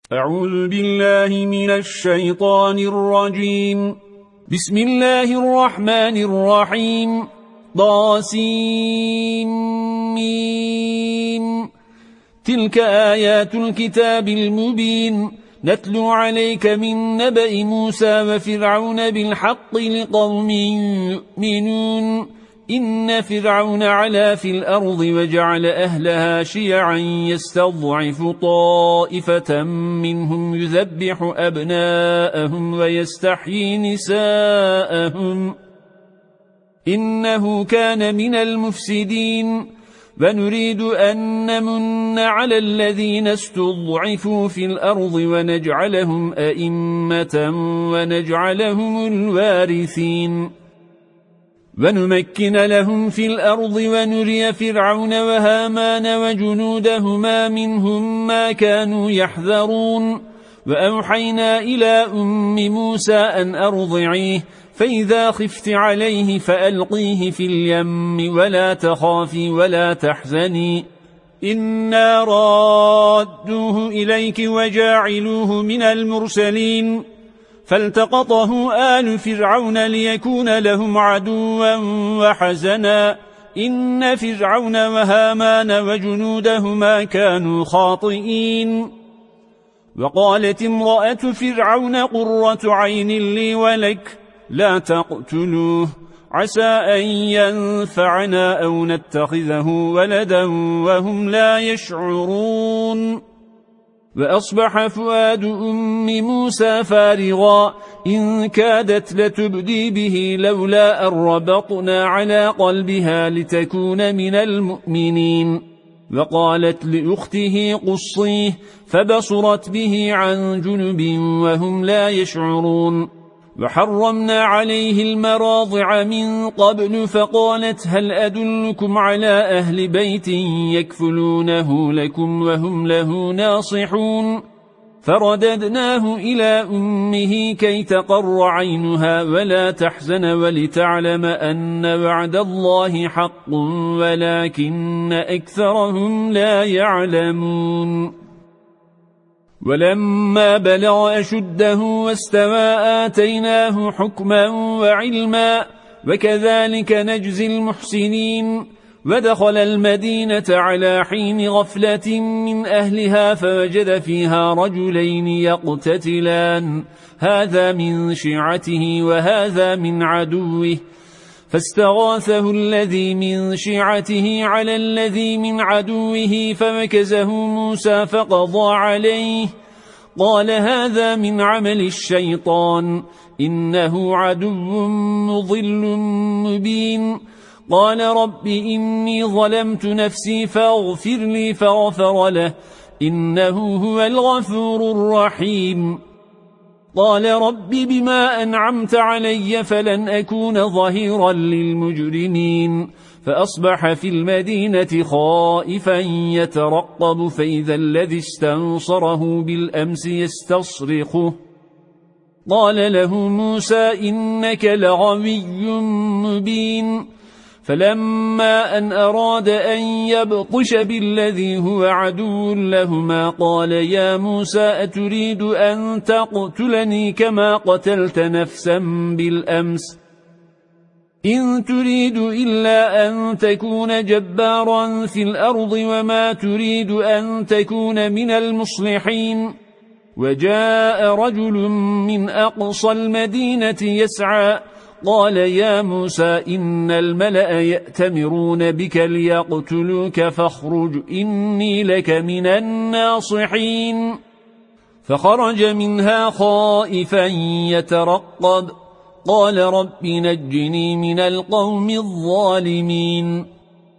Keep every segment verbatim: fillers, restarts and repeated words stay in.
أعوذ بالله من الشيطان الرجيم. بسم الله الرحمن الرحيم. ضاسين تلك آيات الكتاب المبين نتلو عليك من نبأ موسى وفرعون بالحق لقوم يؤمنون. إن فرعون علا في الأرض وجعل أهلها شيعا يستضعف طائفة منهم يذبح أبناءهم ويستحيي نساءهم إنه كان من المفسدين. ونريد أن نمن على الذين استضعفوا في الأرض ونجعلهم أئمة ونجعلهم الوارثين ونمكن لهم في الأرض ونري فرعون وهامان وجنودهما منهم ما كانوا يحذرون. وأوحينا إلى أم موسى أن أرضعيه فإذا خفت عليه فألقيه في اليم ولا تخافي ولا تحزني إنا رادوه إليك وجاعلوه من المرسلين. فالتقطه آل فرعون ليكون لهم عدوا وحزنا إن فرعون وهامان وجنودهما كانوا خاطئين. وقالت امرأة فرعون قرة عين لي ولك لا تقتلوه عسى أن ينفعنا أو نتخذه ولدا وهم لا يشعرون. وأصبح فؤاد أم موسى فارغا إن كادت لتبدي به لولا أن ربطنا على قلبها لتكون من المؤمنين. وقالت لأخته قصيه فبصرت به عن جنب وهم لا يشعرون. وحرمنا عليه المراضع من قبل فقالت هل أدلكم على أهل بيت يكفلونه لكم وهم له ناصحون. فرددناه إلى أمه كي تقر عينها ولا تحزن ولتعلم أن وعد الله حق ولكن أكثرهم لا يعلمون. ولما بلغ أشده واستوى آتيناه حكما وعلما وكذلك نجزي المحسنين. ودخل المدينة على حين غفلة من أهلها فوجد فيها رجلين يقتتلان هذا من شيعته وهذا من عدوه فاستغاثه الذي من شيعته على الذي من عدوه فمكزه موسى فقضى عليه قال هذا من عمل الشيطان إنه عدو مضل مبين. قال رب إني ظلمت نفسي فاغفر لي فغفر له إنه هو الغفور الرحيم. قال رب بما أنعمت علي فلن أكون ظهيرا للمجرمين. فأصبح في المدينة خائفا يترقب فإذا الذي استنصره بالأمس يستصرخه قال له موسى إنك لغوي مبين. فلما أن أراد أن يبطش بالذي هو عدو لهما قال يا موسى أتريد أن تقتلني كما قتلت نفسا بالأمس إن تريد إلا أن تكون جبارا في الأرض وما تريد أن تكون من المصلحين. وجاء رجل من أقصى المدينة يسعى قال يا موسى إن الملأ يأتمرون بك ليقتلوك فاخرج إني لك من الناصحين. فخرج منها خائفا يترقب قال رب نجني من القوم الظالمين.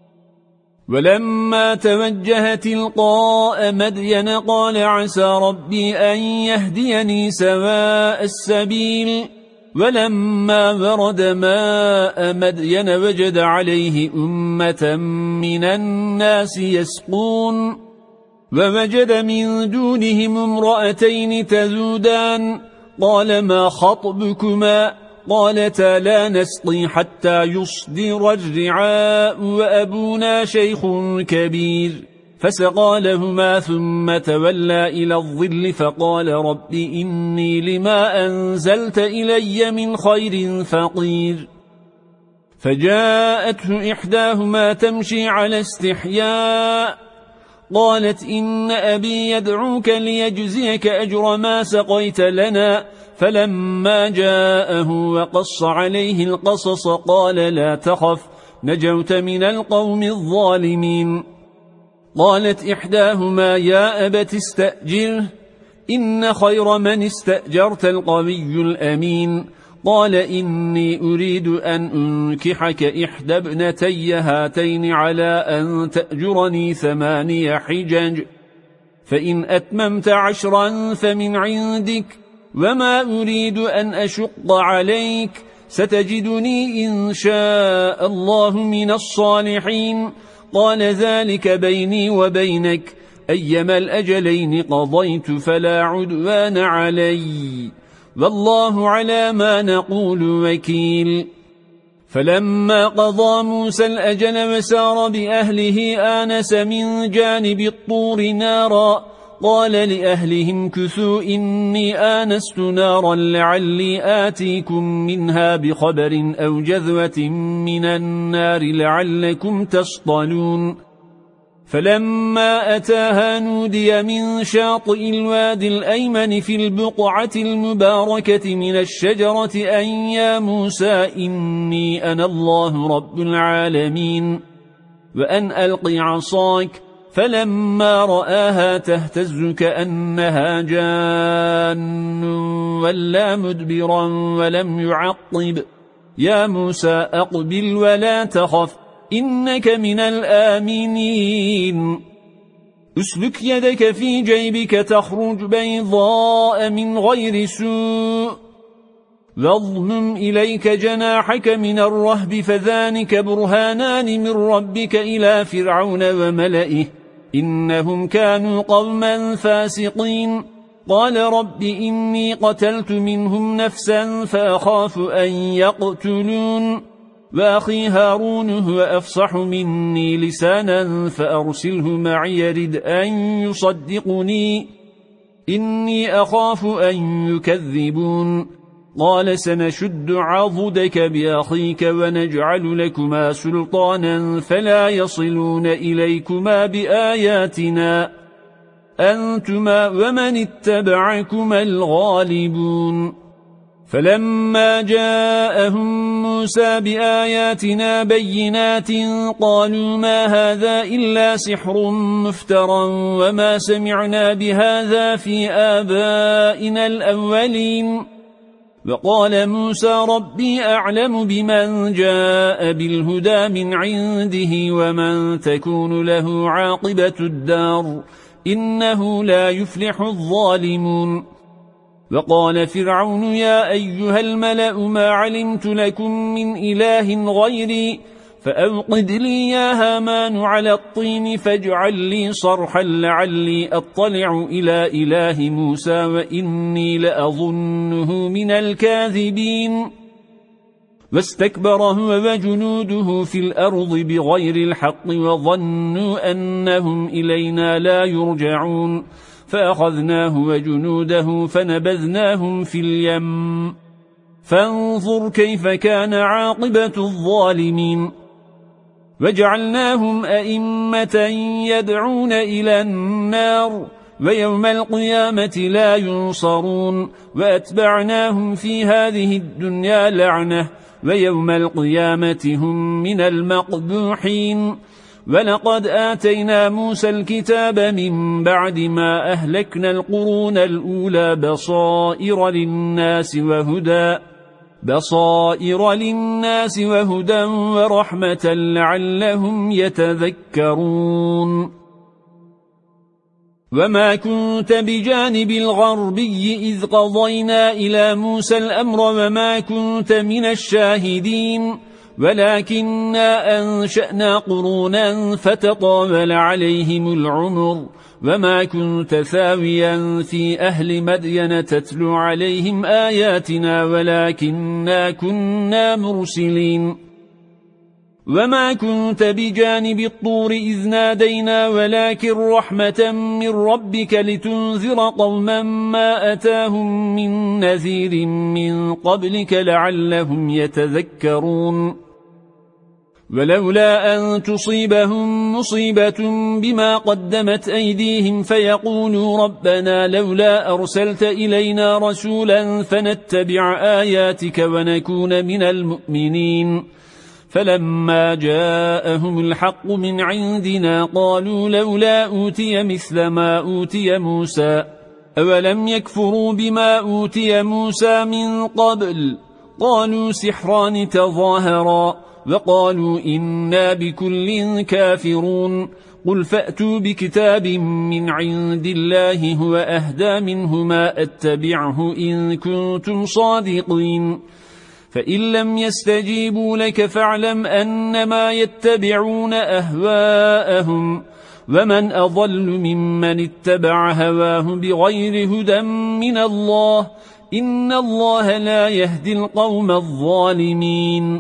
ولما توجه تلقاء مدين قال عسى ربي أن يهديني سواء السبيل. ولما ورد ماء مدين وجد عليه أمة من الناس يسقون ووجد من دونهم امرأتين تذودان قال ما خطبكما قالتا لا نسقي حتى يصدر الرعاء وأبونا شيخ كبير فسقى لهما ثم تولى إلى الظل فقال رب إني لما أنزلت إلي من خير فقير. فجاءته إحداهما تمشي على استحياء قالت إن أبي يدعوك ليجزيك أجر ما سقيت لنا. فلما جاءه وقص عليه القصص قال لا تخف نجوت من القوم الظالمين. قالت إحداهما يا أبت استأجره إن خير من استأجرت القوي الأمين. قال إني أريد أن أنكحك إحدى ابنتي هاتين على أن تأجرني ثماني حجج فإن أتممت عشرا فمن عندك وما أريد أن أشق عليك ستجدني إن شاء الله من الصالحين. قال ذلك بيني وبينك أيما الأجلين قضيت فلا عدوان علي والله على ما نقول وكيل. فلما قضى موسى الأجل وسار بأهله آنس من جانب الطور نارا قال لأهلهم كثوا إني آنست نارا لعلي آتيكم منها بخبر أو جذوة من النار لعلكم تصطلون. فلما أتاها نودي من شاطئ الوادي الأيمن في البقعة المباركة من الشجرة أن يا موسى إني أنا الله رب العالمين وأن ألق عصاك. فلما رآها تهتز كأنها جان ولا مدبرا ولم يعقب يا موسى أقبل ولا تخف إنك من الآمنين. أسلك يدك في جيبك تخرج بيضاء من غير سوء واضمم إليك جناحك من الرهب فذلك برهانان من ربك إلى فرعون وملئه إنهم كانوا قوما فاسقين. قال رب إني قتلت منهم نفسا فأخاف أن يقتلون وأخي هارون هو أفصح مني لسانا فأرسله معي يرد أن يصدقني إني أخاف أن يكذبون. قال سنشد عضدك بأخيك ونجعل لكما سلطانا فلا يصلون إليكما بآياتنا أنتما ومن اتبعكما الغالبون. فلما جاءهم موسى بآياتنا بينات قالوا ما هذا إلا سحر مفترى وما سمعنا بهذا في آبائنا الأولين. وقال موسى ربي أعلم بمن جاء بالهدى من عنده ومن تكون له عاقبة الدار إنه لا يفلح الظالمون. وقال فرعون يا أيها الملأ ما علمت لكم من إله غيري فأوقد لي يا هامان على الطين فاجعل لي صرحا لعلي أطلع إلى إله موسى وإني لأظنه من الكاذبين. واستكبر هو وجنوده في الأرض بغير الحق وظنوا أنهم إلينا لا يرجعون فأخذناه وجنوده فنبذناهم في اليم فانظر كيف كان عاقبة الظالمين. وجعلناهم أئمة يدعون إلى النار ويوم القيامة لا ينصرون وأتبعناهم في هذه الدنيا لعنة ويوم القيامة هم من المقبوحين. ولقد آتينا موسى الكتاب من بعد ما أهلكنا القرون الأولى بصائر للناس وهدى بصائر للناس وهدى ورحمة لعلهم يتذكرون. وما كنت بجانب الغربي إذ قضينا إلى موسى الأمر وما كنت من الشاهدين ولكننا أنشأنا قرونا فتطاول عليهم العمر وما كنت ثاويا في أهل مدين تتلو عليهم آياتنا ولكننا كنا مرسلين. وما كنت بجانب الطور إذ نادينا ولكن رحمة من ربك لتنذر قوما ما أتاهم من نذير من قبلك لعلهم يتذكرون ولولا أن تصيبهم مصيبة بما قدمت أيديهم فيقولوا ربنا لولا أرسلت إلينا رسولا فنتبع آياتك ونكون من المؤمنين فلما جاءهم الحق من عندنا قالوا لولا أوتي مثل ما أوتي موسى أولم يكفروا بما أوتي موسى من قبل قالوا سحران تظاهرا وقالوا إنا بكل كافرون قل فأتوا بكتاب من عند الله هو أهدى منهما أتبعه إن كنتم صادقين فإن لم يستجيبوا لك فاعلم أنما يتبعون أهواءهم ومن أضل ممن اتبع هواه بغير هدى من الله إن الله لا يهدي القوم الظالمين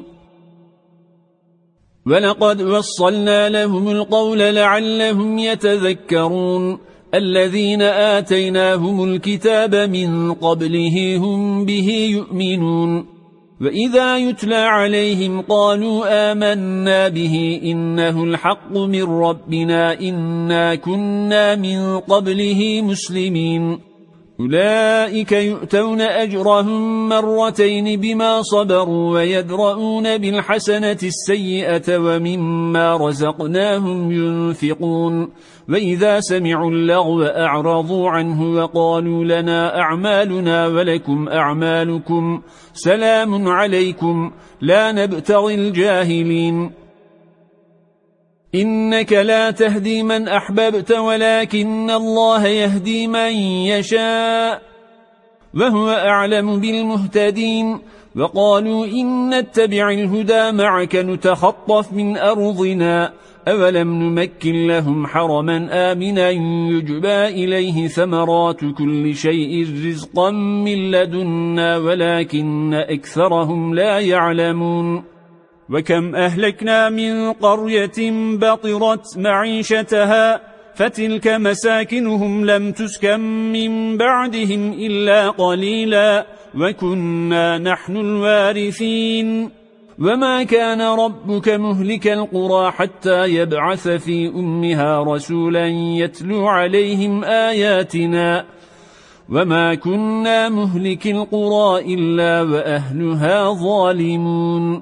ولقد وصلنا لهم القول لعلهم يتذكرون الذين آتيناهم الكتاب من قبله هم به يؤمنون وإذا يتلى عليهم قالوا آمنا به إنه الحق من ربنا إنا كنا من قبله مسلمين أولئك يؤتون أجرهم مرتين بما صبروا ويدرؤون بالحسنة السيئة ومما رزقناهم ينفقون وإذا سمعوا اللغو أعرضوا عنه وقالوا لنا أعمالنا ولكم أعمالكم سلام عليكم لا نبتغي الجاهلين إنك لا تهدي من أحببت ولكن الله يهدي من يشاء وهو أعلم بالمهتدين وقالوا إن نتبع الهدى معك نتخطف من أرضنا أولم نمكن لهم حرما آمنا يجبى إليه ثمرات كل شيء رزقا من لدنا ولكن أكثرهم لا يعلمون وكم أهلكنا من قرية بطرت معيشتها فتلك مساكنهم لم تسكن من بعدهم إلا قليلا وكنا نحن الوارثين وما كان ربك مهلك القرى حتى يبعث في أمها رسولا يتلو عليهم آياتنا وما كنا مهلك القرى إلا وأهلها ظالمون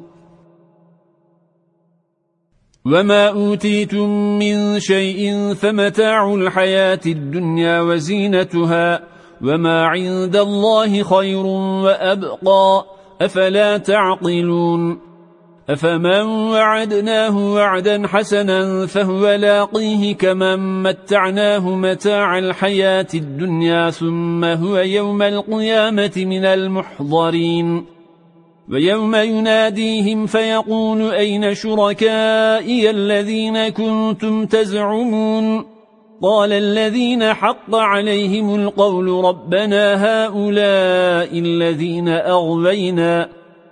وما أوتيتم من شيء فمتاع الحياة الدنيا وزينتها وما عند الله خير وأبقى أفلا تعقلون أفمن وعدناه وعدا حسنا فهو لاقيه كمن متعناه متاع الحياة الدنيا ثم هو يوم القيامة من المحضرين ويوم يناديهم فيقول أين شركائي الذين كنتم تزعمون قال الذين حق عليهم القول ربنا هؤلاء الذين أغوينا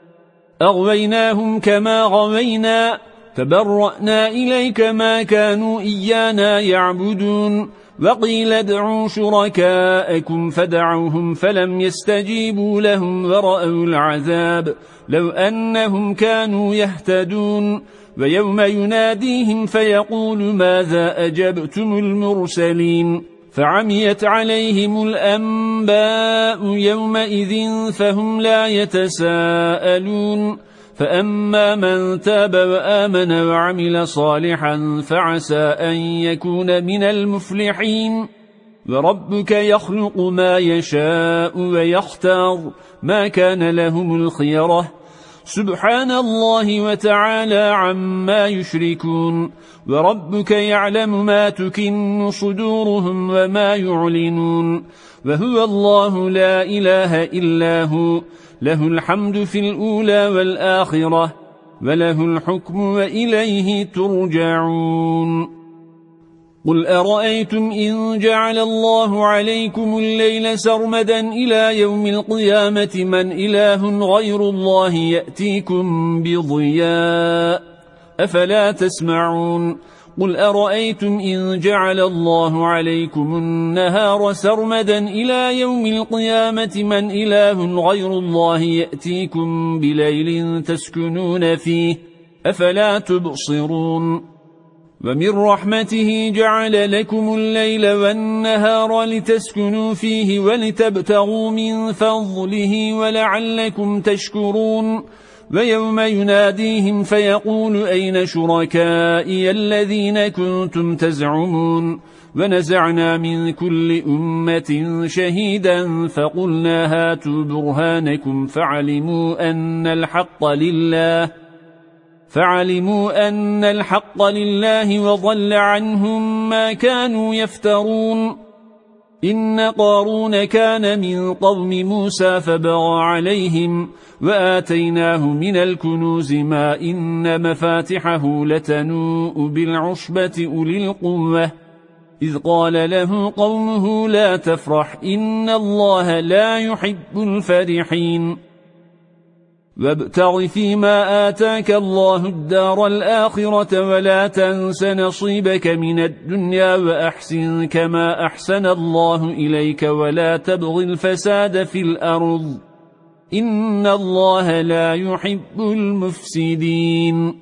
أغويناهم كما غوينا فبرأنا إليك ما كانوا إيانا يعبدون وقيل ادعوا شركاءكم فدعوهم فلم يستجيبوا لهم ورأوا العذاب لو أنهم كانوا يهتدون ويوم يناديهم فيقول ماذا أجبتم المرسلين فعميت عليهم الأنباء يومئذ فهم لا يتساءلون فأما من تاب وآمن وعمل صالحا فعسى أن يكون من المفلحين وربك يخلق ما يشاء ويختار ما كان لهم الخيرة سبحان الله وتعالى عما يشركون وربك يعلم ما تكن صدورهم وما يعلنون وهو الله لا إله إلا هو له الحمد في الأولى والآخرة وله الحكم وإليه ترجعون قل أرأيتم إن جعل الله عليكم الليل سرمدا إلى يوم القيامة من إله غير الله يأتيكم بضياء أفلا تسمعون قل أرأيتم إن جعل الله عليكم النهار سرمدا إلى يوم القيامة من إله غير الله يأتيكم بليل تسكنون فيه أفلا تبصرون ومن رحمته جعل لكم الليل والنهار لتسكنوا فيه ولتبتغوا من فضله ولعلكم تشكرون ويوم يناديهم فيقول أين شركائي الذين كنتم تزعمون ونزعنا من كل أمة شهيدا فقلنا هاتوا برهانكم فعلموا أن الحق لله فعلموا أن الحق لله وضل عنهم ما كانوا يفترون إن قارون كان من قوم موسى فبغى عليهم وآتيناه من الكنوز ما إن مفاتحه لتنوء بالعصبة أولي القوة إذ قال له قومه لا تفرح إن الله لا يحب الفرحين وابتغ فيما آتاك الله الدار الآخرة ولا تنس نصيبك من الدنيا وأحسن كما أحسن الله إليك ولا تبغ الفساد في الأرض إن الله لا يحب المفسدين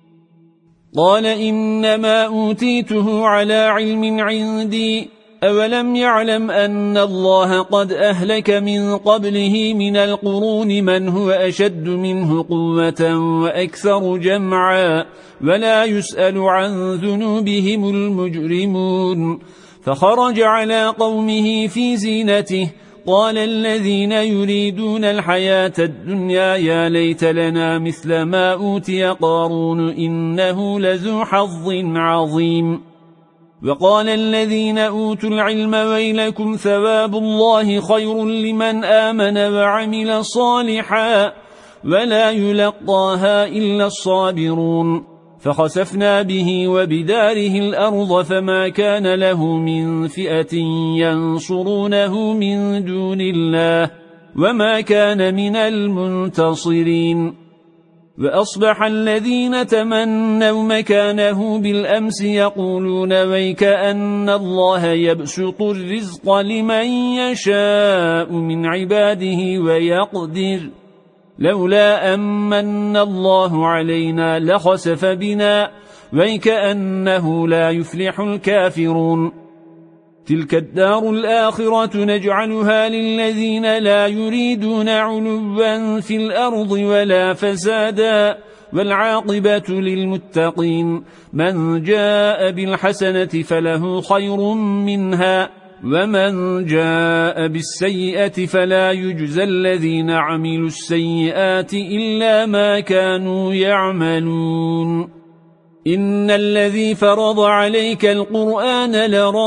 قال إنما أوتيته على علم عندي أولم يعلم أن الله قد أهلك من قبله من القرون من هو أشد منه قوة وأكثر جمعا ولا يسأل عن ذنوبهم المجرمون فخرج على قومه في زينته قال الذين يريدون الحياة الدنيا يا ليت لنا مثل ما أوتي قارون إنه لذو حظ عظيم وقال الذين أوتوا العلم ويلكم ثواب الله خير لمن آمن وعمل صالحا ولا يلقاها إلا الصابرون فخسفنا به وبداره الأرض فما كان له من فئة ينصرونه من دون الله وما كان من المنتصرين وأصبح الذين تمنوا مكانه بالأمس يقولون ويك أن الله يبسط الرزق لمن يشاء من عباده ويقدر لولا أمن الله علينا لخسف بنا ويك أنه لا يفلح الكافرون تلك الدار الآخرة نجعلها للذين لا يريدون علوا في الأرض ولا فسادا والعاقبة للمتقين من جاء بالحسنة فله خير منها ومن جاء بالسيئة فلا يجزى الذين عملوا السيئات إلا ما كانوا يعملون إن الذي فرض عليك القرآن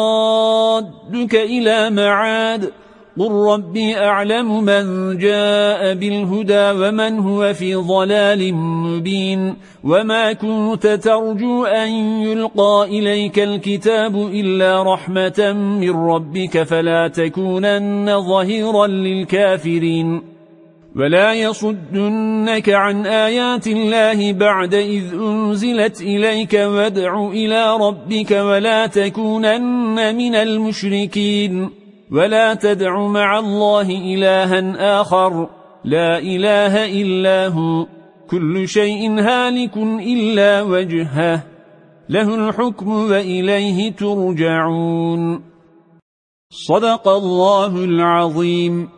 لرادك إلى معاد قل ربي أعلم من جاء بالهدى ومن هو في ضلال مبين وما كنت ترجو أن يلقى إليك الكتاب إلا رحمة من ربك فلا تكونن ظهيرا للكافرين ولا يصدنك عن آيات الله بعد إذ أنزلت إليك وادع إلى ربك ولا تكونن من المشركين ولا تدع مع الله إلها آخر لا إله إلا هو كل شيء هالك إلا وجهه له الحكم وإليه ترجعون صدق الله العظيم.